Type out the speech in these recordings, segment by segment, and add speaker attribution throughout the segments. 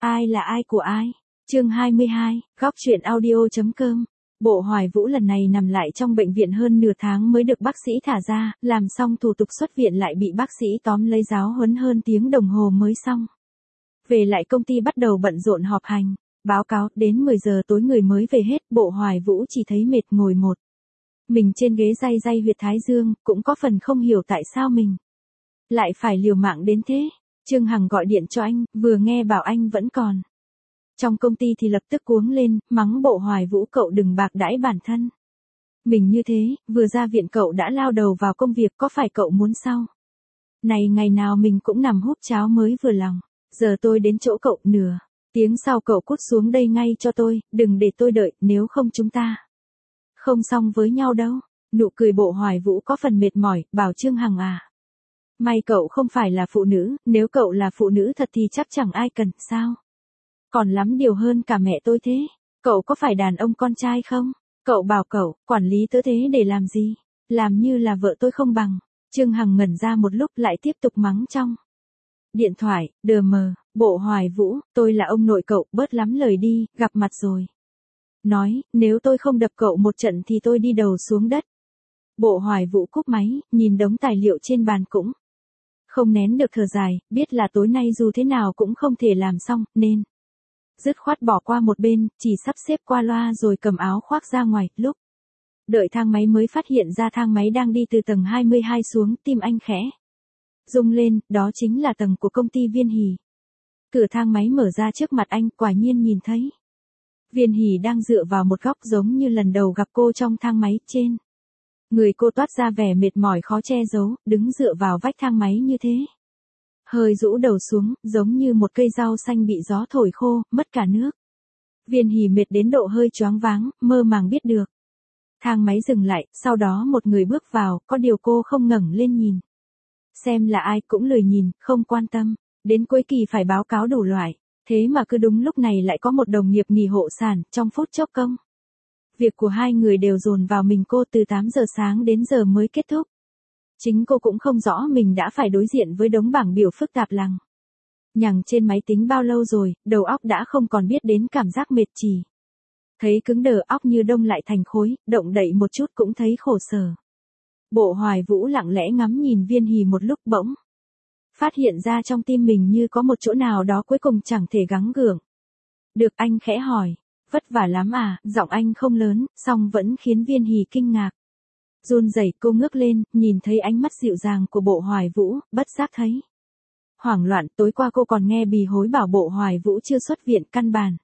Speaker 1: Ai là ai của ai? Chương 22, góc truyện audio.com. Bộ Hoài Vũ lần này nằm lại trong bệnh viện hơn nửa tháng mới được bác sĩ thả ra, làm xong thủ tục xuất viện lại bị bác sĩ tóm lấy giáo huấn hơn tiếng đồng hồ mới xong. Về lại công ty bắt đầu bận rộn họp hành, báo cáo, đến 10 giờ tối người mới về hết, Bộ Hoài Vũ chỉ thấy mệt ngồi một mình trên ghế day day huyệt thái dương, cũng có phần không hiểu tại sao mình lại phải liều mạng đến thế. Trương Hằng gọi điện cho anh, vừa nghe bảo anh vẫn còn trong công ty thì lập tức cuống lên, mắng Bộ Hoài Vũ cậu đừng bạc đãi bản thân mình như thế, vừa ra viện cậu đã lao đầu vào công việc, có phải cậu muốn sau này ngày nào mình cũng nằm húp cháo mới vừa lòng. Giờ tôi đến chỗ cậu, nửa tiếng sau cậu cút xuống đây ngay cho tôi, đừng để tôi đợi, nếu không chúng ta không xong với nhau đâu. Nụ cười Bộ Hoài Vũ có phần mệt mỏi, bảo Trương Hằng à, may cậu không phải là phụ nữ, nếu cậu là phụ nữ thật thì chắc chẳng ai cần, sao? Còn lắm điều hơn cả mẹ tôi thế. Cậu có phải đàn ông con trai không? Cậu bảo cậu, quản lý tớ thế để làm gì? Làm như là vợ tôi không bằng. Trương Hằng ngẩn ra một lúc lại tiếp tục mắng trong điện thoại, đờ mờ, Bộ Hoài Vũ, tôi là ông nội cậu, bớt lắm lời đi, gặp mặt rồi nói, nếu tôi không đập cậu một trận thì tôi đi đầu xuống đất. Bộ Hoài Vũ cúp máy, nhìn đống tài liệu trên bàn cũng không nén được thở dài, biết là tối nay dù thế nào cũng không thể làm xong, nên dứt khoát bỏ qua một bên, chỉ sắp xếp qua loa rồi cầm áo khoác ra ngoài. Lúc đợi thang máy mới phát hiện ra thang máy đang đi từ tầng 22 xuống, tim anh khẽ rung lên, đó chính là tầng của công ty Viên Hỷ. Cửa thang máy mở ra trước mặt anh, quả nhiên nhìn thấy Viên Hỷ đang dựa vào một góc giống như lần đầu gặp cô trong thang máy. Trên người cô toát ra vẻ mệt mỏi khó che giấu, đứng dựa vào vách thang máy như thế, hơi rũ đầu xuống, giống như một cây rau xanh bị gió thổi khô, mất cả nước. Viên Hỷ mệt đến độ hơi choáng váng, mơ màng biết được thang máy dừng lại, sau đó một người bước vào, có điều cô không ngẩng lên nhìn xem là ai, cũng lười nhìn, không quan tâm. Đến cuối kỳ phải báo cáo đủ loại, thế mà cứ đúng lúc này lại có một đồng nghiệp nghỉ hộ sản. Trong phút chốc công việc của hai người đều dồn vào mình cô, từ 8 giờ sáng đến giờ mới kết thúc. Chính cô cũng không rõ mình đã phải đối diện với đống bảng biểu phức tạp lằng nhằng trên máy tính bao lâu rồi, đầu óc đã không còn biết đến cảm giác mệt, chỉ thấy cứng đờ, óc như đông lại thành khối, động đậy một chút cũng thấy khổ sở. Bộ Hoài Vũ lặng lẽ ngắm nhìn Viên Hỷ một lúc, bỗng phát hiện ra trong tim mình như có một chỗ nào đó cuối cùng chẳng thể gắng gượng được. Anh khẽ hỏi, vất vả lắm à? Giọng anh không lớn, song vẫn khiến Viên Hỷ kinh ngạc run rẩy. Cô ngước lên, nhìn thấy ánh mắt dịu dàng của Bộ Hoài Vũ, bất giác thấy hoảng loạn. Tối qua cô còn nghe bì hối bảo Bộ Hoài Vũ chưa xuất viện, căn bản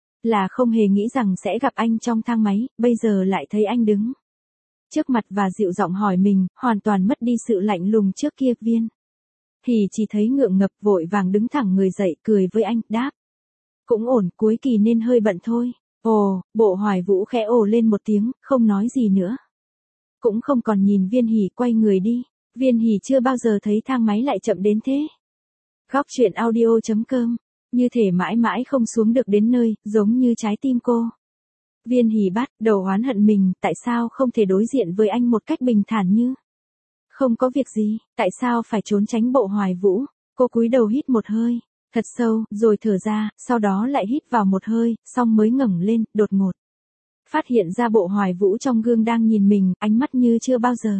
Speaker 1: là không hề nghĩ rằng sẽ gặp anh trong thang máy, bây giờ lại thấy anh đứng trước mặt và dịu giọng hỏi mình, hoàn toàn mất đi sự lạnh lùng trước kia. Viên Hỷ chỉ thấy ngượng ngập, vội vàng đứng thẳng người dậy, cười với anh, đáp, cũng ổn, cuối kỳ nên hơi bận thôi. Ồ, Bộ Hoài Vũ khẽ ồ lên một tiếng, không nói gì nữa, cũng không còn nhìn Viên Hỷ, quay người đi. Viên Hỷ chưa bao giờ thấy thang máy lại chậm đến thế. Góc truyện audio.com, như thể mãi mãi không xuống được đến nơi, giống như trái tim cô. Viên Hỷ bắt đầu oán hận mình, tại sao không thể đối diện với anh một cách bình thản như không có việc gì, tại sao phải trốn tránh Bộ Hoài Vũ. Cô cúi đầu hít một hơi thật sâu, rồi thở ra, sau đó lại hít vào một hơi, xong mới ngẩng lên, đột ngột phát hiện ra Bộ Hoài Vũ trong gương đang nhìn mình, ánh mắt như chưa bao giờ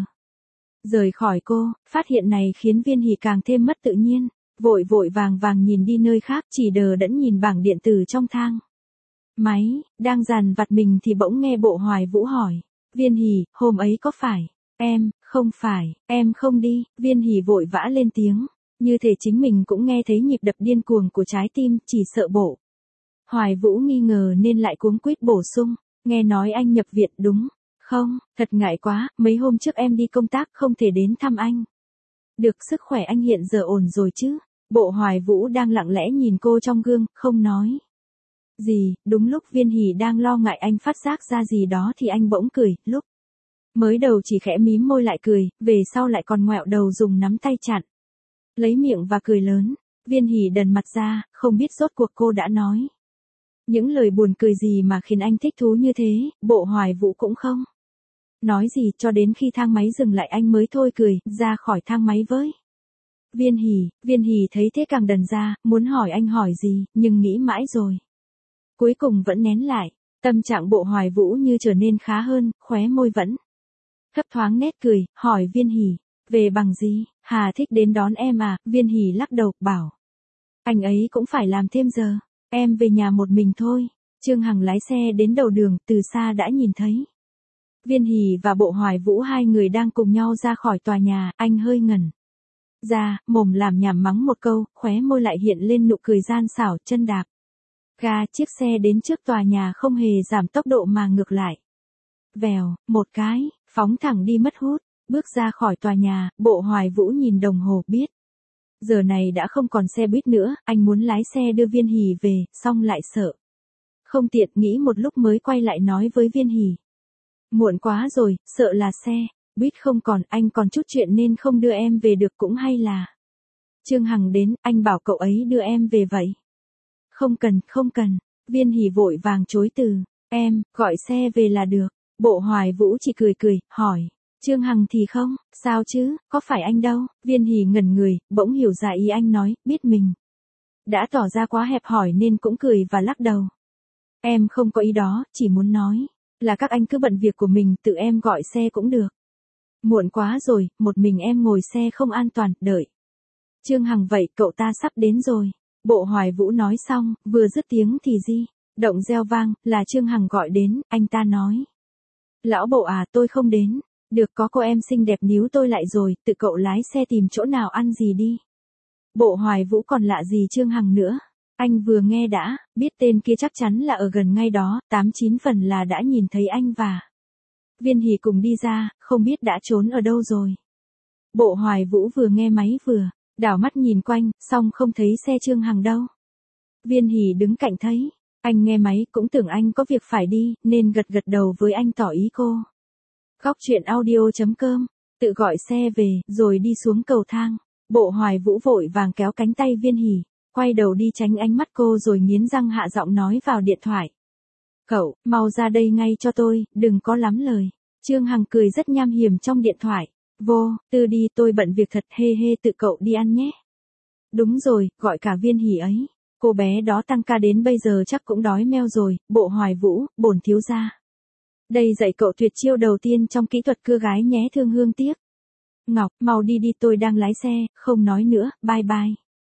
Speaker 1: rời khỏi cô. Phát hiện này khiến Viên Hỷ càng thêm mất tự nhiên, vội vội vàng vàng nhìn đi nơi khác, chỉ đờ đẫn nhìn bảng điện tử trong thang máy, đang dằn vặt mình thì bỗng nghe Bộ Hoài Vũ hỏi, Viên Hỷ, hôm ấy có phải em, không phải, em không đi. Viên Hỷ vội vã lên tiếng, như thể chính mình cũng nghe thấy nhịp đập điên cuồng của trái tim, chỉ sợ Bộ Hoài Vũ nghi ngờ nên lại cuống quýt bổ sung, nghe nói anh nhập viện đúng không? Thật ngại quá, mấy hôm trước em đi công tác không thể đến thăm anh được. Sức khỏe anh hiện giờ ổn rồi chứ? Bộ Hoài Vũ đang lặng lẽ nhìn cô trong gương, không nói gì. Đúng lúc Viên Hỷ đang lo ngại anh phát giác ra gì đó thì anh bỗng cười, lúc mới đầu chỉ khẽ mím môi lại cười, về sau lại còn ngoẹo đầu dùng nắm tay chặn lấy miệng và cười lớn. Viên Hỷ đần mặt ra, không biết rốt cuộc cô đã nói những lời buồn cười gì mà khiến anh thích thú như thế. Bộ Hoài Vũ cũng không nói gì, cho đến khi thang máy dừng lại anh mới thôi cười ra khỏi thang máy với Viên Hỷ thấy thế càng đần ra, muốn hỏi anh hỏi gì, nhưng nghĩ mãi rồi. Cuối cùng vẫn nén lại, tâm trạng Bộ Hoài Vũ như trở nên khá hơn, khóe môi vẫn thấp thoáng nét cười, hỏi Viên Hỷ, về bằng gì, Hà Thích đến đón em à, Viên Hỷ lắc đầu, bảo. Anh ấy cũng phải làm thêm giờ, em về nhà một mình thôi. Trương Hằng lái xe đến đầu đường, từ xa đã nhìn thấy. Viên Hỷ và Bộ Hoài Vũ hai người đang cùng nhau ra khỏi tòa nhà, anh hơi ngẩn ra, mồm làm nhảm mắng một câu, khóe môi lại hiện lên nụ cười gian xảo, chân đạp ga chiếc xe đến trước tòa nhà không hề giảm tốc độ mà ngược lại. Vèo, một cái, phóng thẳng đi mất hút, bước ra khỏi tòa nhà, Bộ Hoài Vũ nhìn đồng hồ biết. Giờ này đã không còn xe buýt nữa, anh muốn lái xe đưa Viên Hỷ về, xong lại sợ. Không tiện nghĩ một lúc mới quay lại nói với Viên Hỷ. Muộn quá rồi, sợ là xe buýt không còn, anh còn chút chuyện nên không đưa em về được cũng hay là. Trương Hằng đến, anh bảo cậu ấy đưa em về vậy. Không cần, Viên Hỷ vội vàng chối từ, em, gọi xe về là được. Bộ Hoài Vũ chỉ cười, hỏi. Trương Hằng thì không, sao chứ, có phải anh đâu. Viên Hỷ ngẩn người, bỗng hiểu ra ý anh nói, biết mình đã tỏ ra quá hẹp hòi nên cũng cười và lắc đầu. Em không có ý đó, chỉ muốn nói là các anh cứ bận việc của mình, tự em gọi xe cũng được. Muộn quá rồi, một mình em ngồi xe không an toàn, đợi. Trương Hằng vậy, cậu ta sắp đến rồi. Bộ Hoài Vũ nói xong, vừa dứt tiếng thì động reo vang, là Trương Hằng gọi đến, anh ta nói. Lão Bộ à, tôi không đến. Được, có cô em xinh đẹp níu tôi lại rồi, tự cậu lái xe tìm chỗ nào ăn gì đi. Bộ Hoài Vũ còn lạ gì Trương Hằng nữa. Anh vừa nghe đã, biết tên kia chắc chắn là ở gần ngay đó, 89 phần là đã nhìn thấy anh và Viên Hỷ cùng đi ra, không biết đã trốn ở đâu rồi. Bộ Hoài Vũ vừa nghe máy vừa đảo mắt nhìn quanh, xong không thấy xe Trương Hằng đâu. Viên Hỷ đứng cạnh thấy, anh nghe máy cũng tưởng anh có việc phải đi, nên gật đầu với anh tỏ ý cô. Góc truyện audio.com, tự gọi xe về, rồi đi xuống cầu thang. Bộ Hoài Vũ vội vàng kéo cánh tay Viên Hỷ, quay đầu đi tránh ánh mắt cô rồi nghiến răng hạ giọng nói vào điện thoại. Cậu, mau ra đây ngay cho tôi, đừng có lắm lời. Trương Hằng cười rất nham hiểm trong điện thoại. Vô, Tư đi, tôi bận việc thật, hê, tự cậu đi ăn nhé. Đúng rồi, gọi cả Viên Hỷ ấy. Cô bé đó tăng ca đến bây giờ chắc cũng đói meo rồi. Bộ Hoài Vũ, bổn thiếu gia. Đây dạy cậu tuyệt chiêu đầu tiên trong kỹ thuật cưa gái nhé, thương hương tiếc. Ngọc, mau đi, tôi đang lái xe, không nói nữa, bye bye.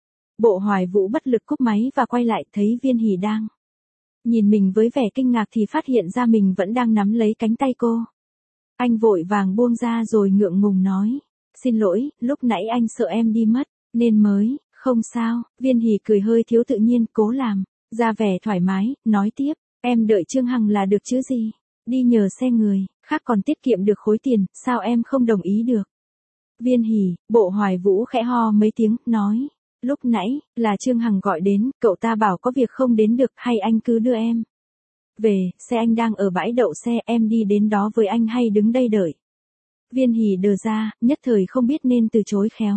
Speaker 1: Bộ Hoài Vũ bất lực cúp máy và quay lại, thấy Viên Hỷ đang nhìn mình với vẻ kinh ngạc thì phát hiện ra mình vẫn đang nắm lấy cánh tay cô. Anh vội vàng buông ra rồi ngượng ngùng nói. Xin lỗi, lúc nãy anh sợ em đi mất, nên mới, không sao. Viên Hỷ cười hơi thiếu tự nhiên, cố làm ra vẻ thoải mái, nói tiếp. Em đợi Trương Hằng là được chứ gì. Đi nhờ xe người khác còn tiết kiệm được khối tiền, sao em không đồng ý được. Viên Hỷ, Bộ Hoài Vũ khẽ ho mấy tiếng, nói. Lúc nãy, là Trương Hằng gọi đến, cậu ta bảo có việc không đến được, hay anh cứ đưa em về, xe anh đang ở bãi đậu xe, em đi đến đó với anh hay đứng đây đợi. Viên Hỷ đờ ra, nhất thời không biết nên từ chối khéo.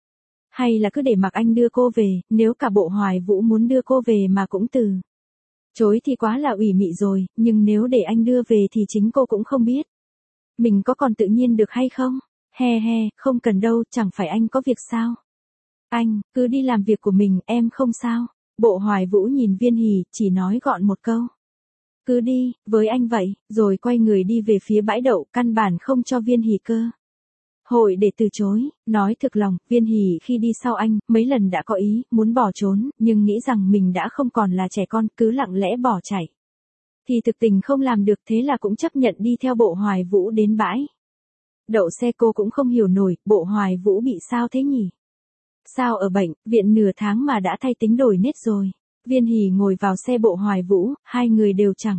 Speaker 1: Hay là cứ để mặc anh đưa cô về, nếu cả Bộ Hoài Vũ muốn đưa cô về mà cũng từ chối thì quá là ủy mị rồi, nhưng nếu để anh đưa về thì chính cô cũng không biết mình có còn tự nhiên được hay không. He, không cần đâu, chẳng phải anh có việc sao. Anh, cứ đi làm việc của mình, em không sao. Bộ Hoài Vũ nhìn Viên Hỷ, chỉ nói gọn một câu. Cứ đi, với anh vậy, rồi quay người đi về phía bãi đậu, căn bản không cho Viên Hỷ cơ hội để từ chối. Nói thực lòng, Viên Hỷ khi đi sau anh, mấy lần đã có ý, muốn bỏ trốn, nhưng nghĩ rằng mình đã không còn là trẻ con, cứ lặng lẽ bỏ chạy. Thì thực tình không làm được, thế là cũng chấp nhận đi theo Bộ Hoài Vũ đến bãi đậu xe. Cô cũng không hiểu nổi, Bộ Hoài Vũ bị sao thế nhỉ? Sao ở bệnh viện nửa tháng mà đã thay tính đổi nết rồi. Viên Hỷ ngồi vào xe Bộ Hoài Vũ, hai người đều chẳng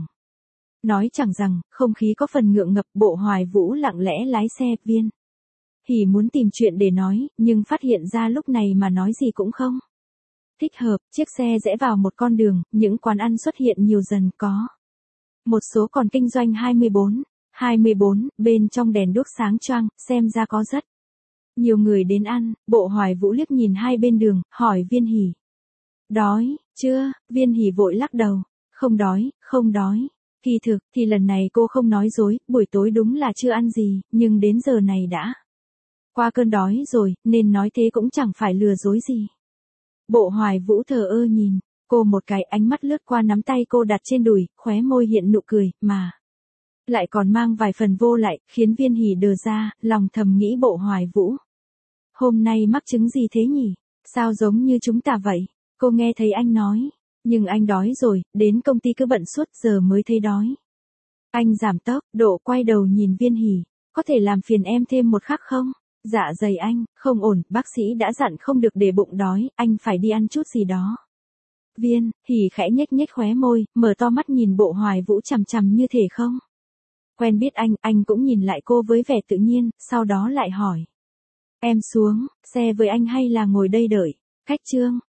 Speaker 1: nói chẳng rằng, không khí có phần ngượng ngập. Bộ Hoài Vũ lặng lẽ lái xe. Viên Hỷ muốn tìm chuyện để nói, nhưng phát hiện ra lúc này mà nói gì cũng không thích hợp. Chiếc xe rẽ vào một con đường, những quán ăn xuất hiện nhiều dần, có một số còn kinh doanh 24, bên trong đèn đuốc sáng choang, xem ra có rất nhiều người đến ăn. Bộ Hoài Vũ liếc nhìn hai bên đường, hỏi Viên Hỷ. Đói, chưa? Viên Hỷ vội lắc đầu. Không đói. Kỳ thực, thì lần này cô không nói dối, buổi tối đúng là chưa ăn gì, nhưng đến giờ này đã Qua cơn đói rồi, nên nói thế cũng chẳng phải lừa dối gì. Bộ Hoài Vũ thờ ơ nhìn cô một cái, ánh mắt lướt qua nắm tay cô đặt trên đùi, khóe môi hiện nụ cười, mà lại còn mang vài phần vô lại, khiến Viên Hỉ đờ ra, lòng thầm nghĩ Bộ Hoài Vũ. Hôm nay mắc chứng gì thế nhỉ? Sao giống như chúng ta vậy? Cô nghe thấy anh nói. Nhưng anh đói rồi, đến công ty cứ bận suốt giờ mới thấy đói. Anh giảm tốc độ quay đầu nhìn Viên Hỉ. Có thể làm phiền em thêm một khắc không? Dạ dày anh, không ổn, bác sĩ đã dặn không được để bụng đói, anh phải đi ăn chút gì đó. Viên Hỉ khẽ nhếch nhếch khóe môi, mở to mắt nhìn Bộ Hoài Vũ chằm chằm như thể không quen biết anh cũng nhìn lại cô với vẻ tự nhiên, sau đó lại hỏi. Em xuống xe với anh hay là ngồi đây đợi? Khách Trương,